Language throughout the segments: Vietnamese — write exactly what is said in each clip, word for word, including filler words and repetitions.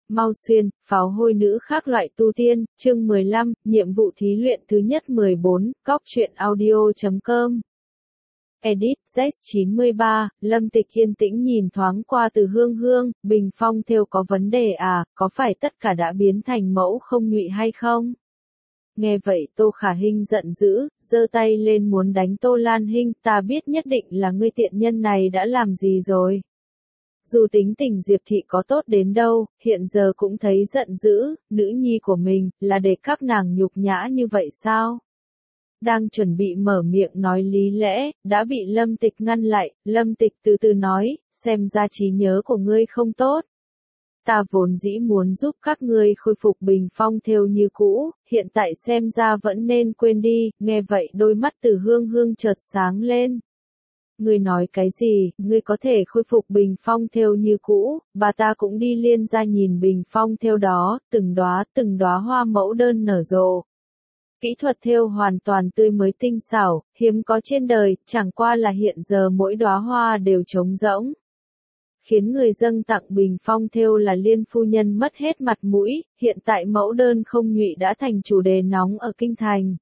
Mau Xuyên, pháo hôi nữ khác loại tu tiên, chương mười lăm, nhiệm vụ thí luyện thứ nhất mười bốn, cóc truyện audio chấm com. Edit, Z chín mươi ba, Lâm Tịch yên tĩnh nhìn thoáng qua Từ Hương Hương, bình phong thêu có vấn đề à, có phải tất cả đã biến thành mẫu không nhụy hay không? Nghe vậy Tô Khả Hinh giận dữ, giơ tay lên muốn đánh Tô Lan Hinh, ta biết nhất định là ngươi tiện nhân này đã làm gì rồi. Dù tính tình Diệp Thị có tốt đến đâu, hiện giờ cũng thấy giận dữ, nữ nhi của mình, là để các nàng nhục nhã như vậy sao? Đang chuẩn bị mở miệng nói lý lẽ, đã bị Lâm Tịch ngăn lại, Lâm Tịch từ từ nói, xem ra trí nhớ của ngươi không tốt. Ta vốn dĩ muốn giúp các ngươi khôi phục bình phong thêu như cũ, hiện tại xem ra vẫn nên quên đi, nghe vậy đôi mắt Từ Hương Hương chợt sáng lên. Ngươi nói cái gì, ngươi có thể khôi phục bình phong thêu như cũ, bà ta cũng đi liên ra nhìn bình phong thêu đó, từng đóa từng đóa hoa mẫu đơn nở rộ. Kỹ thuật thêu hoàn toàn tươi mới tinh xảo, hiếm có trên đời, chẳng qua là hiện giờ mỗi đóa hoa đều trống rỗng. Khiến người dâng tặng bình phong thêu là Liên phu nhân mất hết mặt mũi, hiện tại mẫu đơn không nhụy đã thành chủ đề nóng ở kinh thành.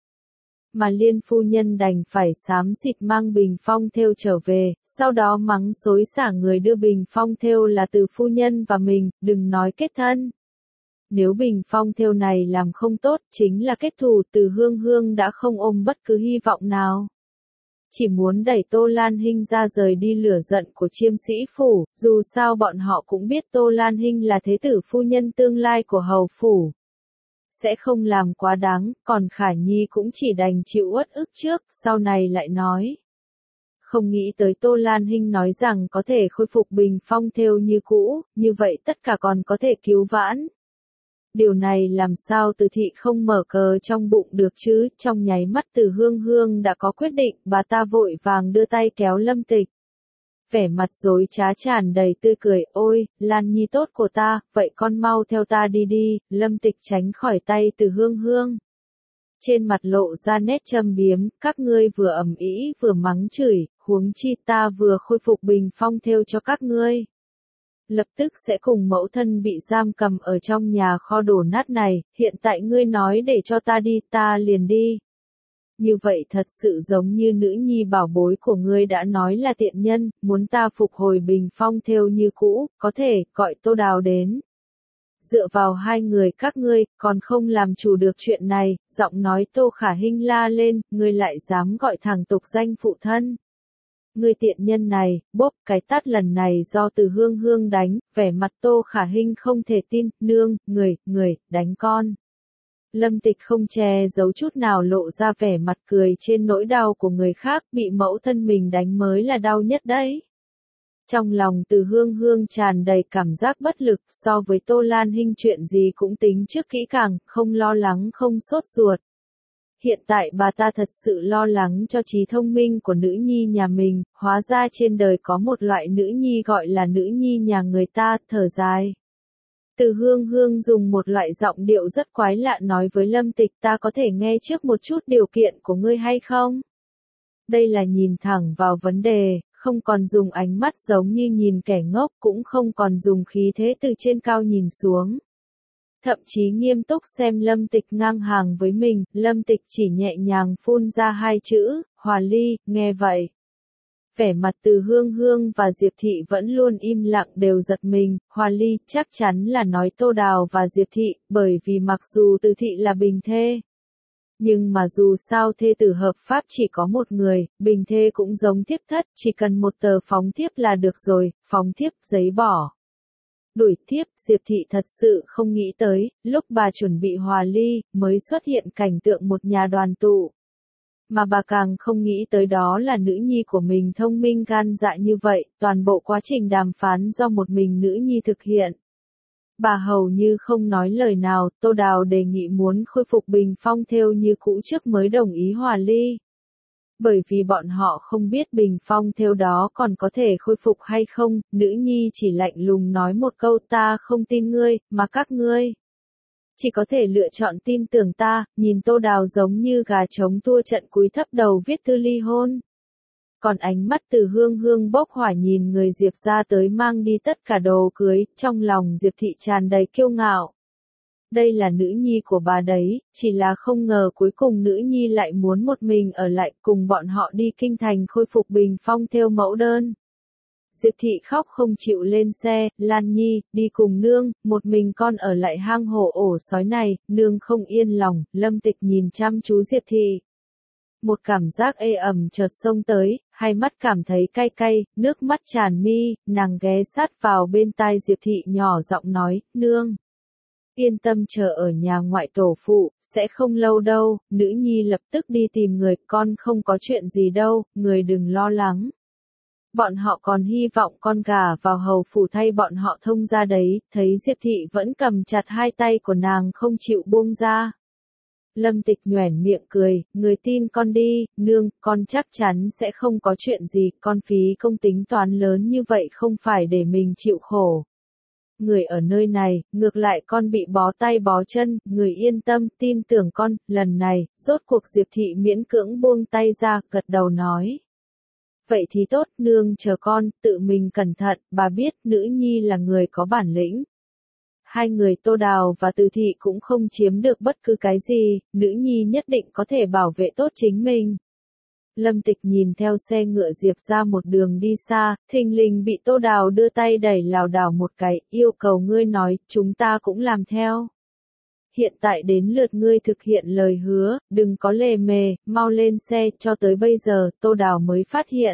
Mà Liên phu nhân đành phải xám xịt mang bình phong thêu trở về, sau đó mắng xối xả người đưa bình phong thêu là Từ phu nhân và mình, đừng nói kết thân. Nếu bình phong thêu này làm không tốt, chính là kết thù, Từ Hương Hương đã không ôm bất cứ hy vọng nào. Chỉ muốn đẩy Tô Lan Hinh ra rời đi lửa giận của Chiêm Sĩ phủ, dù sao bọn họ cũng biết Tô Lan Hinh là thế tử phu nhân tương lai của hầu phủ. Sẽ không làm quá đáng, còn Khả Nhi cũng chỉ đành chịu uất ức trước, sau này lại nói. Không nghĩ tới Tô Lan Hinh nói rằng có thể khôi phục bình phong thêu như cũ, như vậy tất cả còn có thể cứu vãn. Điều này làm sao Từ Thị không mở cờ trong bụng được chứ, trong nháy mắt Từ Hương Hương đã có quyết định, bà ta vội vàng đưa tay kéo Lâm Tịch. Vẻ mặt dối trá tràn đầy tươi cười, ôi, Lan Nhi tốt của ta, vậy con mau theo ta đi đi, Lâm Tịch tránh khỏi tay Từ Hương Hương. Trên mặt lộ ra nét châm biếm, các ngươi vừa ầm ĩ vừa mắng chửi, huống chi ta vừa khôi phục bình phong thêu cho các ngươi. Lập tức sẽ cùng mẫu thân bị giam cầm ở trong nhà kho đổ nát này, hiện tại ngươi nói để cho ta đi, ta liền đi. Như vậy thật sự giống như nữ nhi bảo bối của ngươi đã nói là tiện nhân, muốn ta phục hồi bình phong thêu như cũ, có thể, gọi Tô Đào đến. Dựa vào hai người các ngươi, còn không làm chủ được chuyện này, giọng nói Tô Khả Hinh la lên, ngươi lại dám gọi thẳng tục danh phụ thân. Ngươi tiện nhân này, bốp cái tát lần này do Từ Hương Hương đánh, vẻ mặt Tô Khả Hinh không thể tin, nương, người, người, đánh con. Lâm Tịch không che giấu chút nào lộ ra vẻ mặt cười trên nỗi đau của người khác, bị mẫu thân mình đánh mới là đau nhất đấy. Trong lòng Từ Hương Hương tràn đầy cảm giác bất lực, so với Tô Lan Hinh chuyện gì cũng tính trước kỹ càng, không lo lắng không sốt ruột. Hiện tại bà ta thật sự lo lắng cho trí thông minh của nữ nhi nhà mình, hóa ra trên đời có một loại nữ nhi gọi là nữ nhi nhà người ta, thở dài. Từ Hương Hương dùng một loại giọng điệu rất quái lạ nói với Lâm Tịch, ta có thể nghe trước một chút điều kiện của ngươi hay không? Đây là nhìn thẳng vào vấn đề, không còn dùng ánh mắt giống như nhìn kẻ ngốc, cũng không còn dùng khí thế từ trên cao nhìn xuống. Thậm chí nghiêm túc xem Lâm Tịch ngang hàng với mình, Lâm Tịch chỉ nhẹ nhàng phun ra hai chữ, hòa ly, nghe vậy. Vẻ mặt Từ Hương Hương và Diệp Thị vẫn luôn im lặng đều giật mình, hòa ly chắc chắn là nói Tô Đào và Diệp Thị, bởi vì mặc dù Từ Thị là bình thê. Nhưng mà dù sao thê tử hợp pháp chỉ có một người, bình thê cũng giống thiếp thất, chỉ cần một tờ phóng thiếp là được rồi, phóng thiếp, giấy bỏ. Đuổi thiếp, Diệp Thị thật sự không nghĩ tới, lúc bà chuẩn bị hòa ly, mới xuất hiện cảnh tượng một nhà đoàn tụ. Mà bà càng không nghĩ tới đó là nữ nhi của mình thông minh gan dạ như vậy, toàn bộ quá trình đàm phán do một mình nữ nhi thực hiện. Bà hầu như không nói lời nào, Tô Đào đề nghị muốn khôi phục bình phong thêu như cũ trước mới đồng ý hòa ly. Bởi vì bọn họ không biết bình phong thêu đó còn có thể khôi phục hay không, nữ nhi chỉ lạnh lùng nói một câu ta không tin ngươi, mà các ngươi. Chỉ có thể lựa chọn tin tưởng ta, nhìn Tô Đào giống như gà trống tua trận cúi thấp đầu viết thư ly hôn. Còn ánh mắt Từ Hương Hương bốc hỏa nhìn người Diệp ra tới mang đi tất cả đồ cưới, trong lòng Diệp thị tràn đầy kiêu ngạo. Đây là nữ nhi của bà đấy, chỉ là không ngờ cuối cùng nữ nhi lại muốn một mình ở lại cùng bọn họ đi kinh thành khôi phục bình phong theo mẫu đơn. Diệp thị khóc không chịu lên xe, Lan Nhi, đi cùng nương, một mình con ở lại hang hổ ổ sói này, nương không yên lòng, Lâm Tịch nhìn chăm chú Diệp thị. Một cảm giác ê ẩm chợt xông tới, hai mắt cảm thấy cay cay, nước mắt tràn mi, nàng ghé sát vào bên tai Diệp thị nhỏ giọng nói, nương. Yên tâm chờ ở nhà ngoại tổ phụ, sẽ không lâu đâu, nữ nhi lập tức đi tìm người, con không có chuyện gì đâu, người đừng lo lắng. Bọn họ còn hy vọng con gà vào hầu phủ thay bọn họ thông ra đấy, thấy Diệp thị vẫn cầm chặt hai tay của nàng không chịu buông ra. Lâm Tịch nhoẻn miệng cười, người tin con đi, nương, con chắc chắn sẽ không có chuyện gì, con phí công tính toán lớn như vậy không phải để mình chịu khổ. Người ở nơi này, ngược lại con bị bó tay bó chân, người yên tâm, tin tưởng con, lần này, rốt cuộc Diệp thị miễn cưỡng buông tay ra, gật đầu nói. Vậy thì tốt, nương chờ con, tự mình cẩn thận, bà biết nữ nhi là người có bản lĩnh. Hai người Tô Đào và Từ Thị cũng không chiếm được bất cứ cái gì, nữ nhi nhất định có thể bảo vệ tốt chính mình. Lâm Tịch nhìn theo xe ngựa Diệp ra một đường đi xa, thình lình bị Tô Đào đưa tay đẩy lảo đảo một cái, yêu cầu ngươi nói, chúng ta cũng làm theo. Hiện tại đến lượt ngươi thực hiện lời hứa, đừng có lề mề, mau lên xe, cho tới bây giờ, Tô Đào mới phát hiện.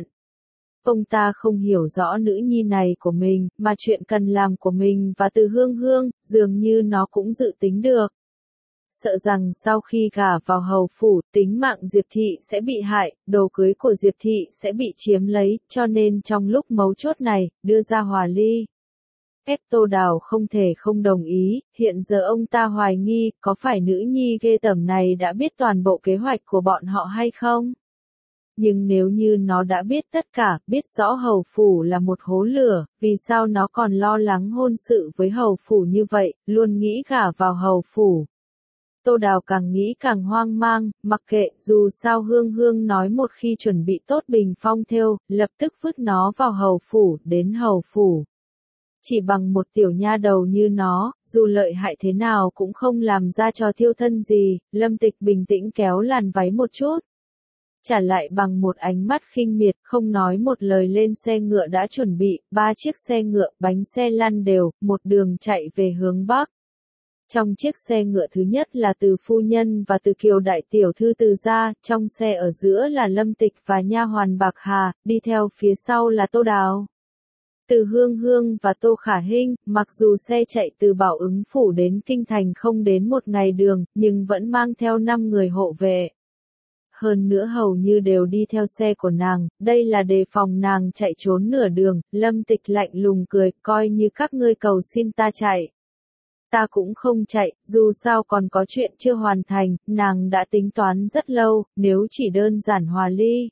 Ông ta không hiểu rõ nữ nhi này của mình, mà chuyện cần làm của mình và Từ Hương Hương, dường như nó cũng dự tính được. Sợ rằng sau khi gả vào hầu phủ, tính mạng Diệp thị sẽ bị hại, đồ cưới của Diệp thị sẽ bị chiếm lấy, cho nên trong lúc mấu chốt này, đưa ra hòa ly. Ép Tô Đào không thể không đồng ý, hiện giờ ông ta hoài nghi, có phải nữ nhi ghê tởm này đã biết toàn bộ kế hoạch của bọn họ hay không? Nhưng nếu như nó đã biết tất cả, biết rõ hầu phủ là một hố lửa, vì sao nó còn lo lắng hôn sự với hầu phủ như vậy, luôn nghĩ gả vào hầu phủ. Tô Đào càng nghĩ càng hoang mang, mặc kệ, dù sao Hương Hương nói một khi chuẩn bị tốt bình phong thêu, lập tức vứt nó vào hầu phủ, đến hầu phủ. Chỉ bằng một tiểu nha đầu như nó, dù lợi hại thế nào cũng không làm ra trò thiêu thân gì, Lâm Tịch bình tĩnh kéo làn váy một chút. Trả lại bằng một ánh mắt khinh miệt, không nói một lời lên xe ngựa đã chuẩn bị, ba chiếc xe ngựa, bánh xe lăn đều, một đường chạy về hướng Bắc. Trong chiếc xe ngựa thứ nhất là Từ phu nhân và Từ Kiều đại tiểu thư Từ gia, trong xe ở giữa là Lâm Tịch và nha hoàn Bạc Hà, đi theo phía sau là Tô Đào, Từ Hương Hương và Tô Khả Hinh. Mặc dù xe chạy từ Bảo Ứng phủ đến kinh thành không đến một ngày đường, nhưng vẫn mang theo năm người hộ vệ. Hơn nữa hầu như đều đi theo xe của nàng, đây là đề phòng nàng chạy trốn nửa đường. Lâm Tịch lạnh lùng cười, coi như các ngươi cầu xin ta chạy. Ta cũng không chạy, dù sao còn có chuyện chưa hoàn thành, nàng đã tính toán rất lâu, nếu chỉ đơn giản hòa ly.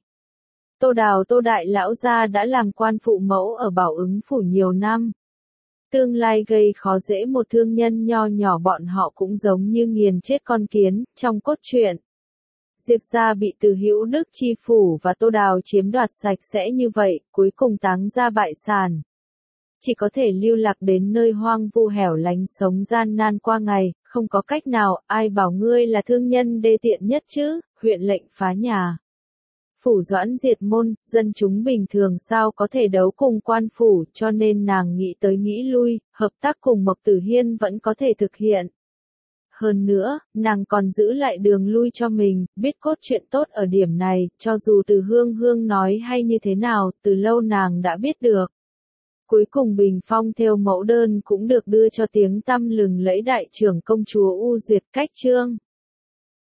Tô Đào Tô đại lão gia đã làm quan phụ mẫu ở Bảo Ứng phủ nhiều năm. Tương lai gây khó dễ một thương nhân nho nhỏ bọn họ cũng giống như nghiền chết con kiến, trong cốt truyện. Diệp gia bị Từ Hữu Đức chi phủ và Tô Đào chiếm đoạt sạch sẽ như vậy, cuối cùng táng ra bại sản. Chỉ có thể lưu lạc đến nơi hoang vu hẻo lánh sống gian nan qua ngày, không có cách nào, ai bảo ngươi là thương nhân đê tiện nhất chứ, huyện lệnh phá nhà. Phủ doãn diệt môn, dân chúng bình thường sao có thể đấu cùng quan phủ, cho nên nàng nghĩ tới nghĩ lui, hợp tác cùng Mộc Tử Hiên vẫn có thể thực hiện. Hơn nữa, nàng còn giữ lại đường lui cho mình, biết cốt truyện tốt ở điểm này, cho dù Từ Hương Hương nói hay như thế nào, từ lâu nàng đã biết được. Cuối cùng bình phong theo mẫu đơn cũng được đưa cho tiếng tăm lừng lẫy đại trưởng công chúa U Duyệt cách chương.